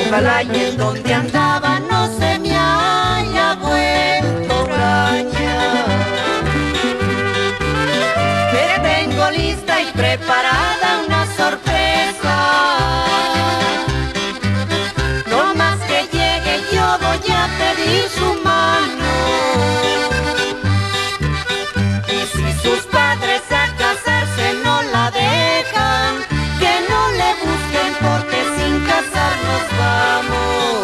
Ojalá y en donde andaba no se me haya vuelto huraña. Me tengo lista y preparada una sorpresa. No más que llegue yo voy a pedir su mano. Y si sus padres a casarse no la dejan, que no le busquen porque sin casar nos vamos.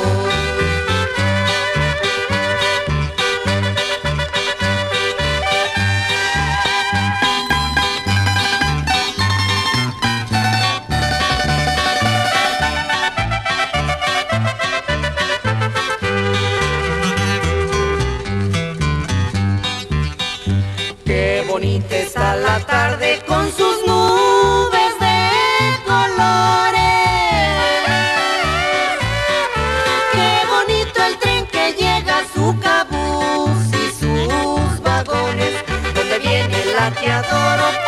Qué bonita está la tarde con sus nubes de colores. Qué bonito el tren que llega a su cabús y sus vagones, donde viene el lateador.